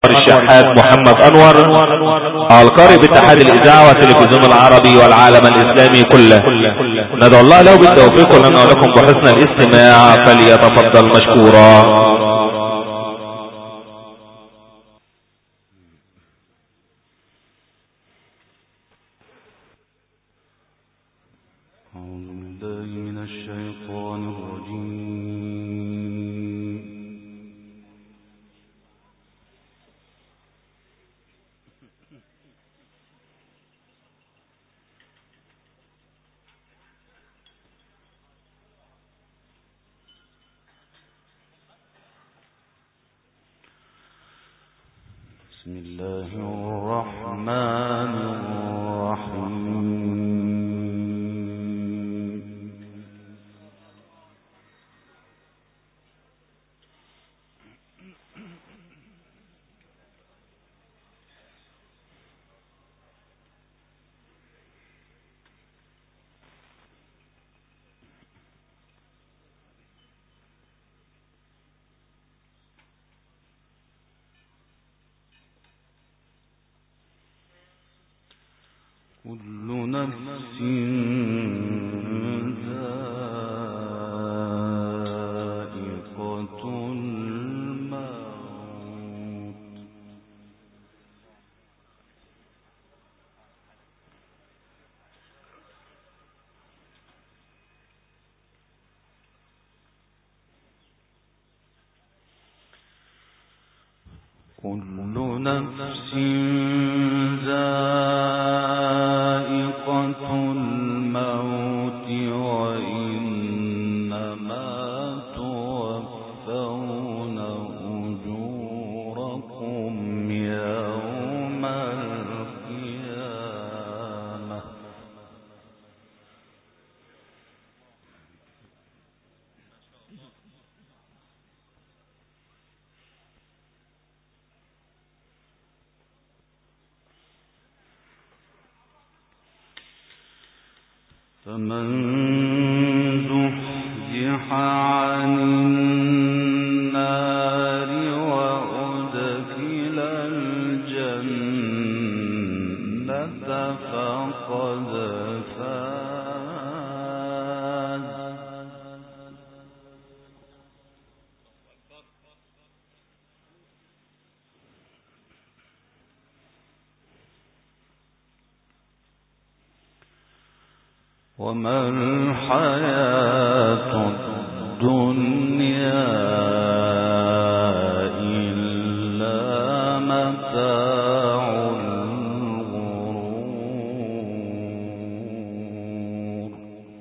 انور الشحات محمد انور، القارئ باتحاد الاذاعة والتلفزيون العربي والعالم الاسلامي كله. ندعو الله له بالتوفيق لنا ولكم بحسن الاستماع، فليتفضل مشكورا. بسم الله الرحمن الرحيم. كل نفس ذائقة الموت. كل نفس ذائقة الموت وإنما توفون أجوركم يوم القيامة. فمن زحزح عن النار وأدخل الجنة فقد فاز. وما الحياة الدنيا إلا متاع الغرور.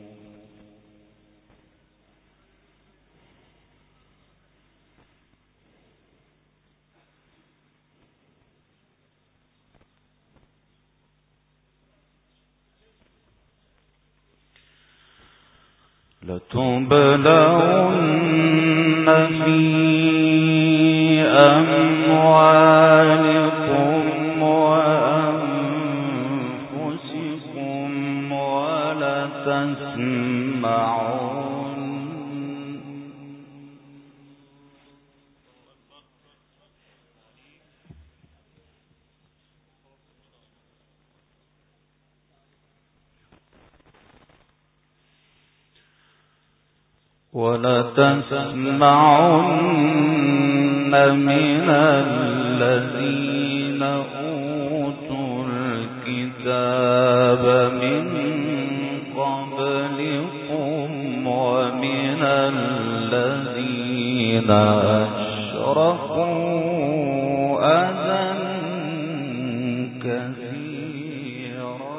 لتبلغن في أموالكم وأنفسكم ولتسمعن من الذين أوتوا الكتاب من قبلكم ومن الذين أشركوا أذى كثيرا.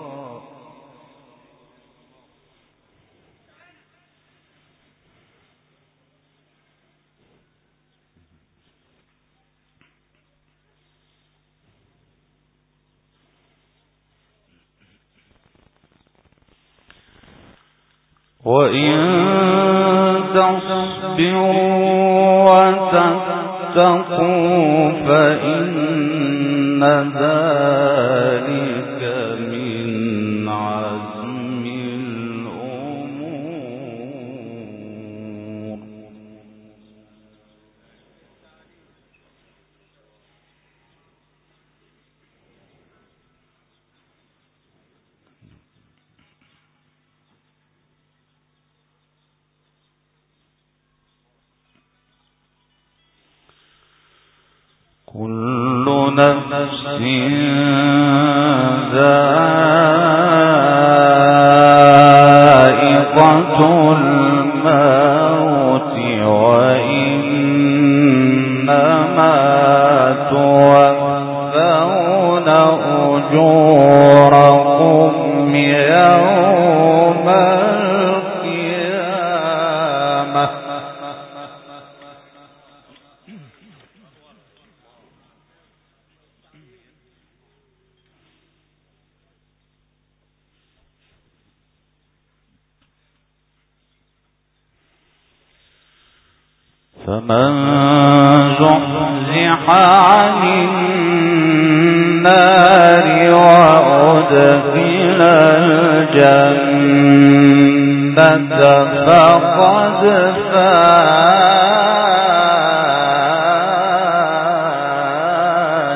وإن تصبروا وتتقوا فإن ذلك من عزم الأمور. نفس ذائقة الموت وإنما توفون أجوركم يوم القيامة فمن زحزح عن النار وأدخل الجنة فقد فاز.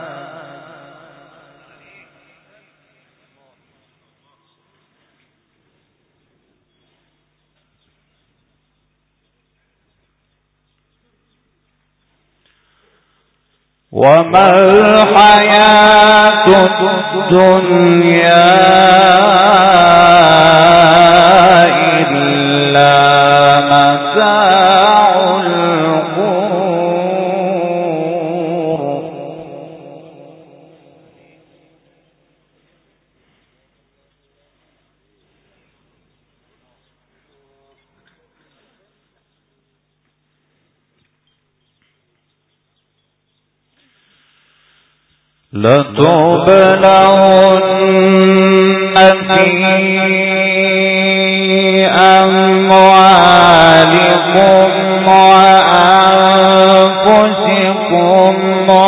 وما الحياة الدنيا إلا متاع الغرور. لتبلغن في أموالكم وأنفسكم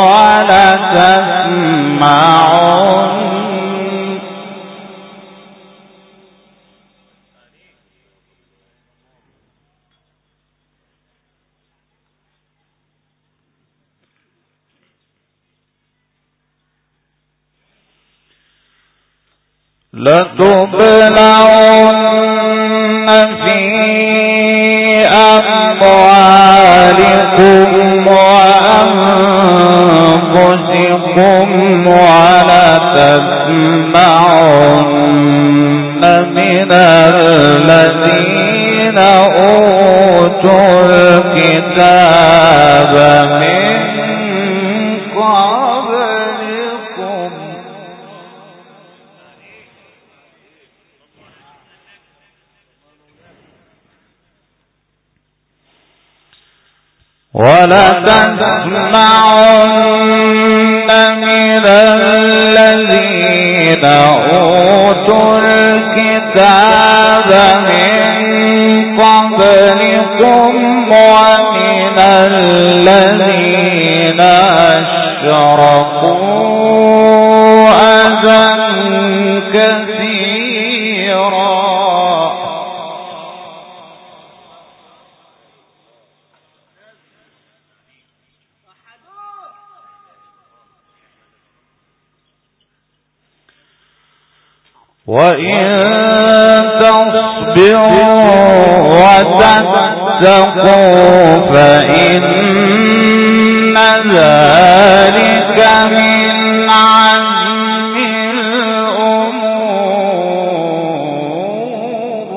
ولتسمعن في أموالكم وأنفسكم ولتسمعن من الذين أوتوا الكتاب من قبلكم ولتسمعن من الذين أوتوا الكتاب من قبلكم ومن الذين أشركوا أذى كثيرا وإن تصبروا وتتقوا فإن ذلك من عزم الأمور.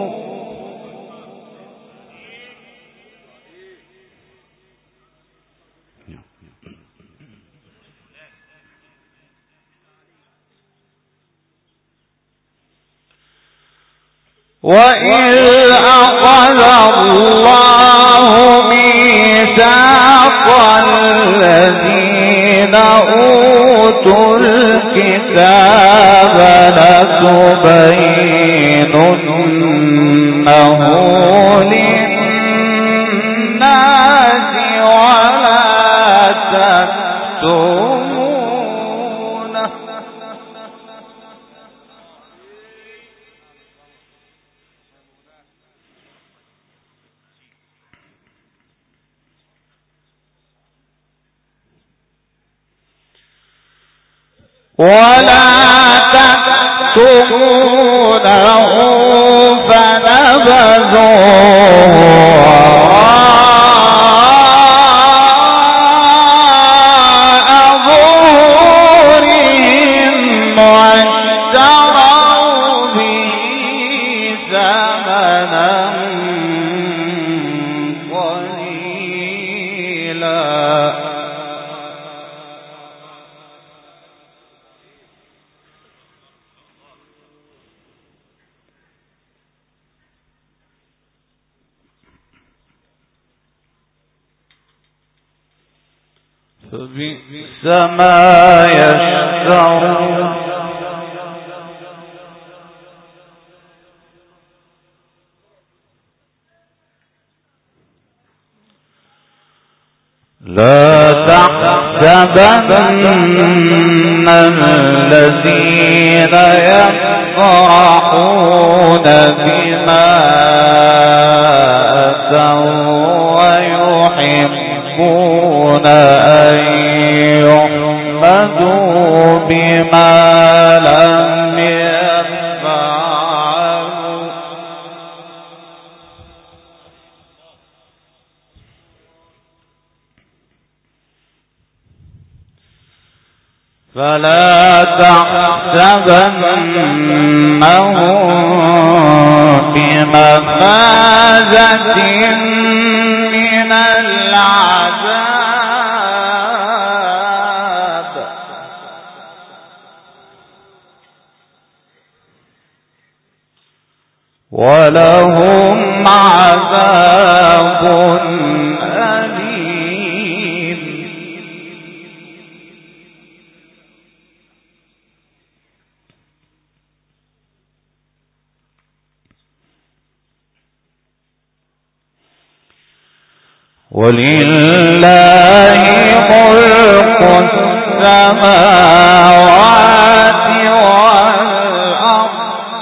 وإذ أخذ الله ميثاق الذين أوتوا الكتاب لتبيننه للناس ولا تكتمونه فنبذوه وراء فبئس ما يشترون لا تحسبن الذين يفرحون بما أتوا ويحبون أن يحمدوا بما لم يفعلوا فلا تحسبنهم بمفازة من العذاب ولهم عذاب أليم. ولله ملك السماوات والأرض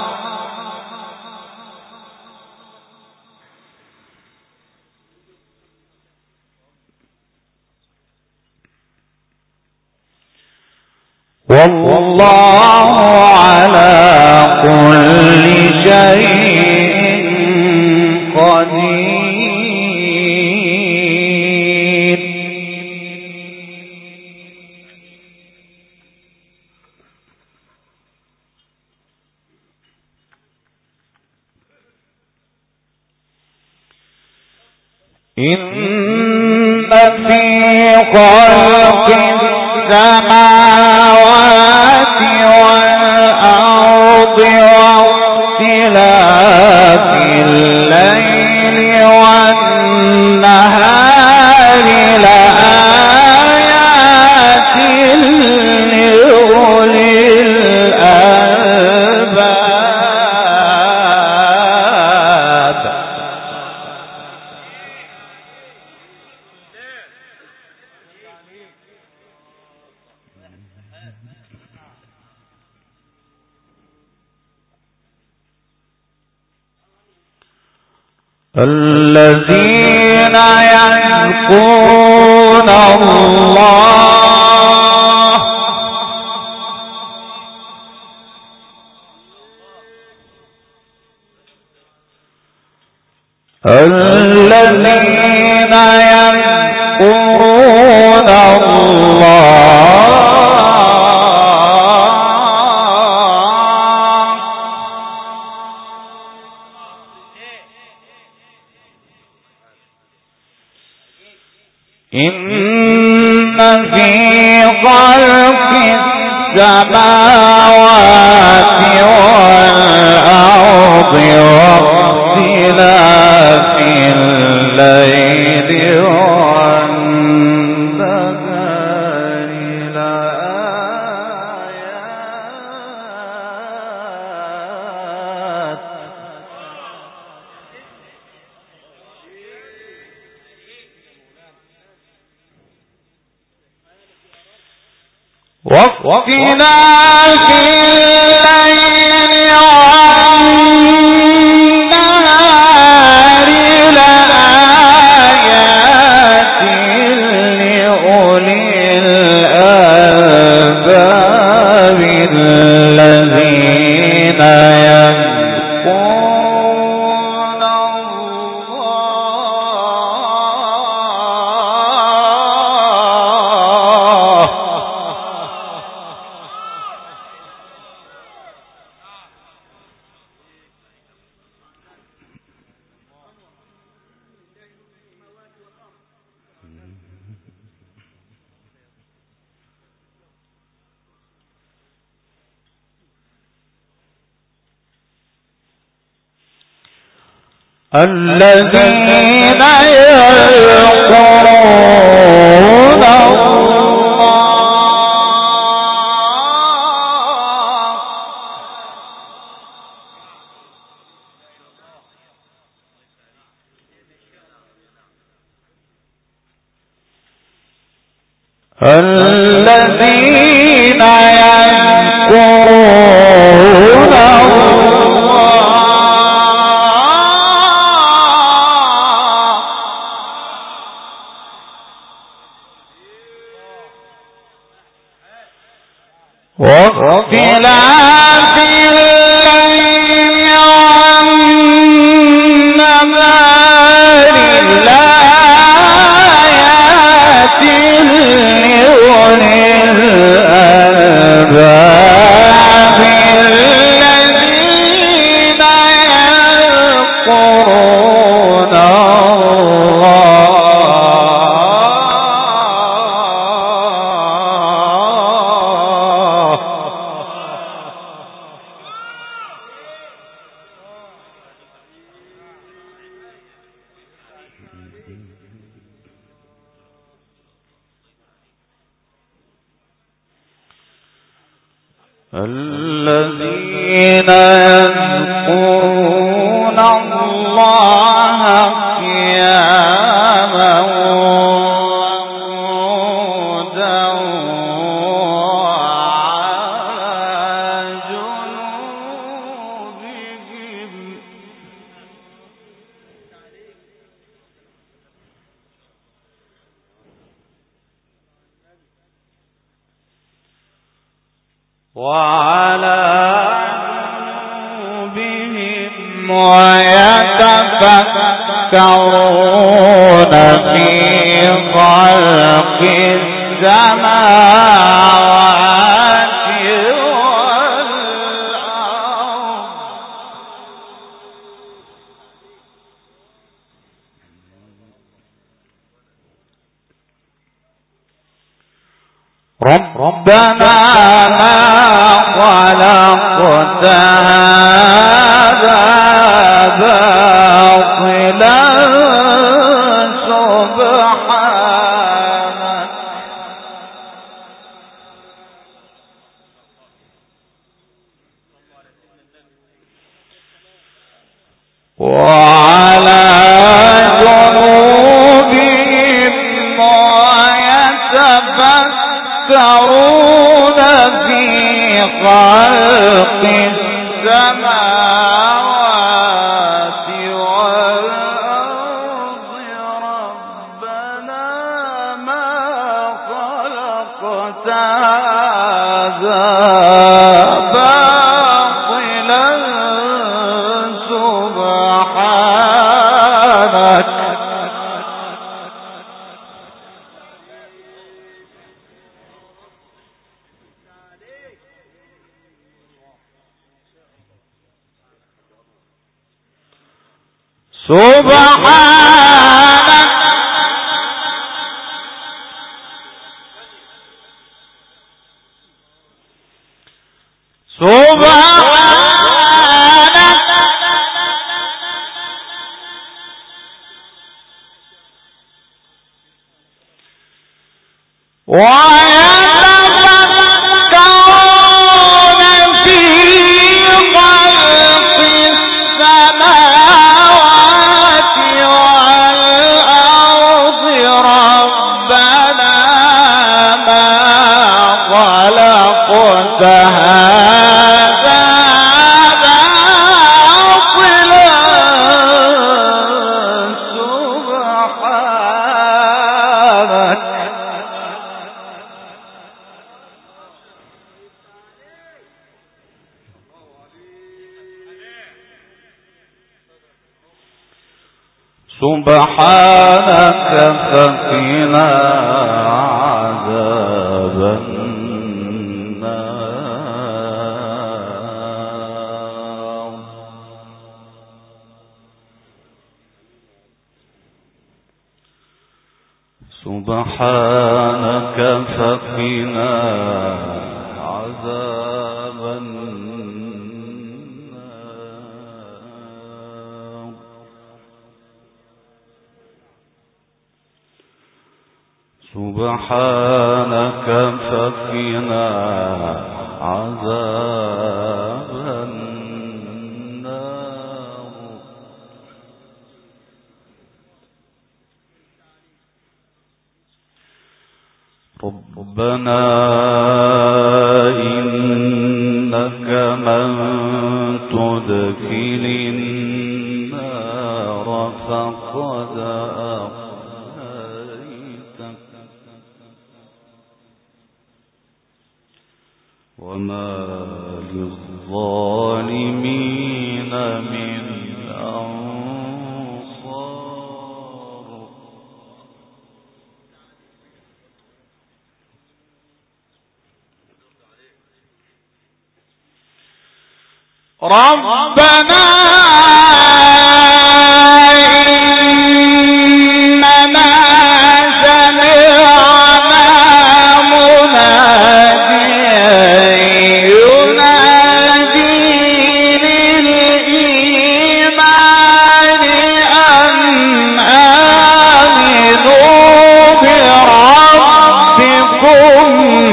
والله على كل شيء قدير. إن في خلق السماوات والأرض واختلاف الليل والنهار لآيات لأولي الألباب. الذين يذكرون الله الذين يذكرون الله إن في خلق السماوات والأرض واختلاف الليل والنهار لآيات واختلاف الليل والنهار لآيات لأولي الألباب الذين يذكرون الله الذين يذكرون الله الذين يذكرون واختلاف الليل والنهار لآيات لأولي الألباب الذين يذكرون الذين يذكرون الله قياما وقعودا وعلى جنوبهم وعلى جنوبهم ويتفكرون في خلق السماوات والأرض ربنا ما خلقت هذا باطلا سبحانك وعلى جنوبهم ويتفكرون في خلق السماوات والأرض ربنا ما خلقت هذا باطلا سبحانك ويتفكرون في خلق السماوات والأرض ربنا ما خلقت هذا باطلا سبحانك سبحانك فقنا عذاب النار سبحانك فقنا عذاب النار سبحانك فقنا عذاب النار رب ربنا إنك من تدخل النار فقد أخزيته وما للظالمين من أنصار. ربنا إننا سمعنا مناديا ينادي للإيمان أن آمنوا بربكم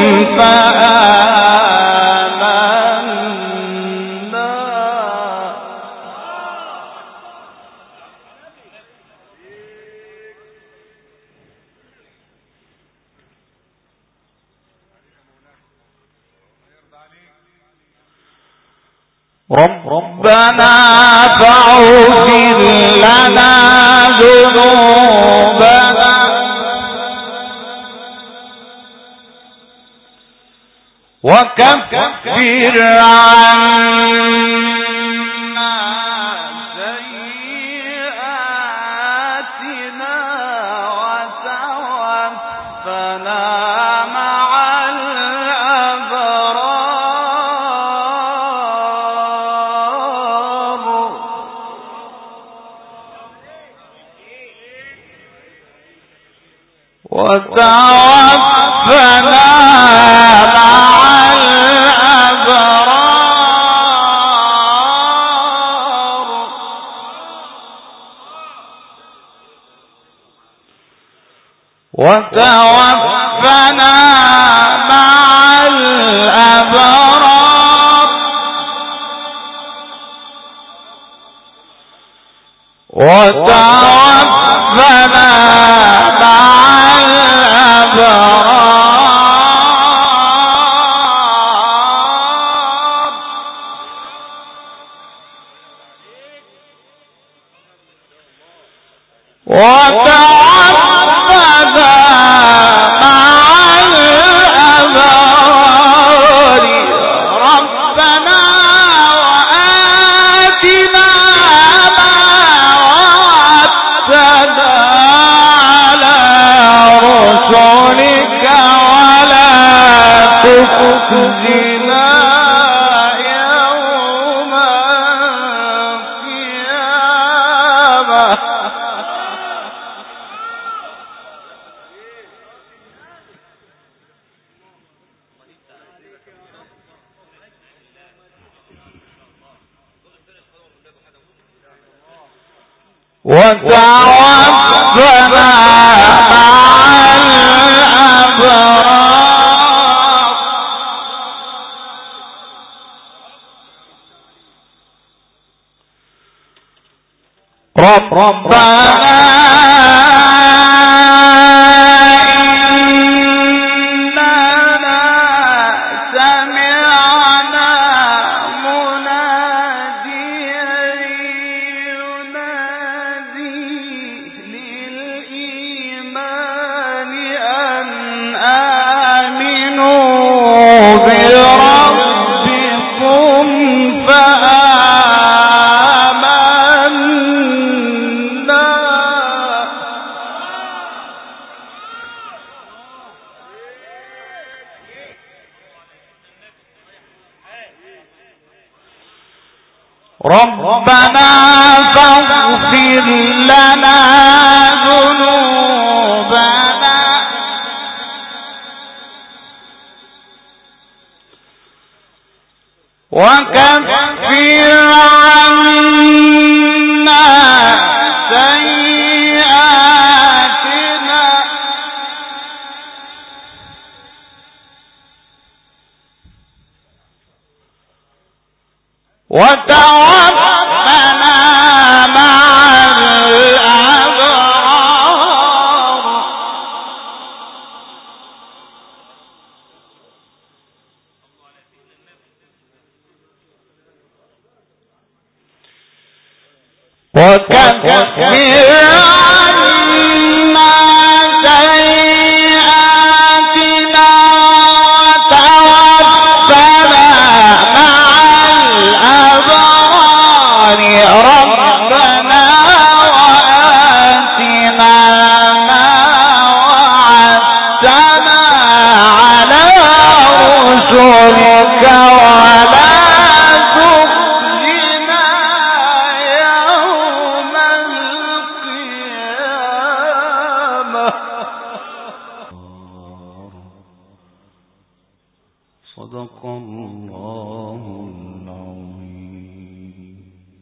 ربنا فاغفر لنا ذنوبنا وكفر عنا سيئاتنا وتوفنا مع وتوفنا مع الأبرار وتوفنا مع الأبرار وتوفنا ربنا وآتنا ما وعدتنا على رسلك ولا تخزنا يوم القيامة وتوفنا مع الأبرار ربنا إننا سمعنا مناديا ينادي للإيمان أن آمنوا بربكم فآمنا ربنا فاغفر لنا ذنوبنا وكفر عنا سيئاتنا وتوفنا مع الأبرار وكفر عنا سيئاتنا وتوفنا مع الأبرار ربنا وآتنا ما وعدتنا على رسلك ولا تخزنا يوم القيامة. صدق الله العظيم.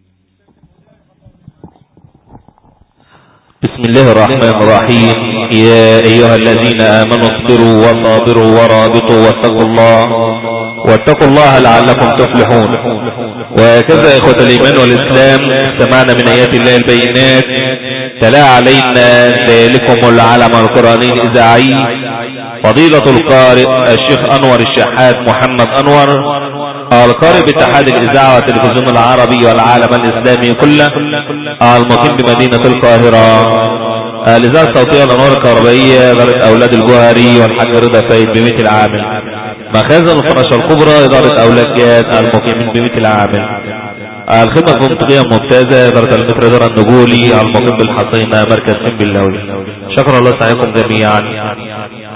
بسم الله الرحمن الرحيم. يا أيها الذين آمنوا اصبروا وصابروا ورابطوا واتقوا الله لعلكم تفلحون. وهكذا إخوة الإيمان والإسلام استمعنا من آيات الله البينات تلا علينا ذلكم العلم القرآني الإذاعي فضيلة القارئ الشيخ أنور الشحات محمد أنور، القارئ باتحاد الإذاعة والتلفزيون العربي والعالم الإسلامي كله، المقيم بمدينة القاهرة. الإذاعة الصوتية والأنوار الكهربائية إدارة أولاد الجوهري والحاج رضا فايد بمثل العامل. مخازن الفراشة الكبرى إدارة أولاد جاد المقيمين بمثل العامل. الخدمة البنطقية الممتازة إدارة المتر دار النجولي المقيم بالحصينة مركز سنبلاوي. شكرا الله سعيكم جميعا.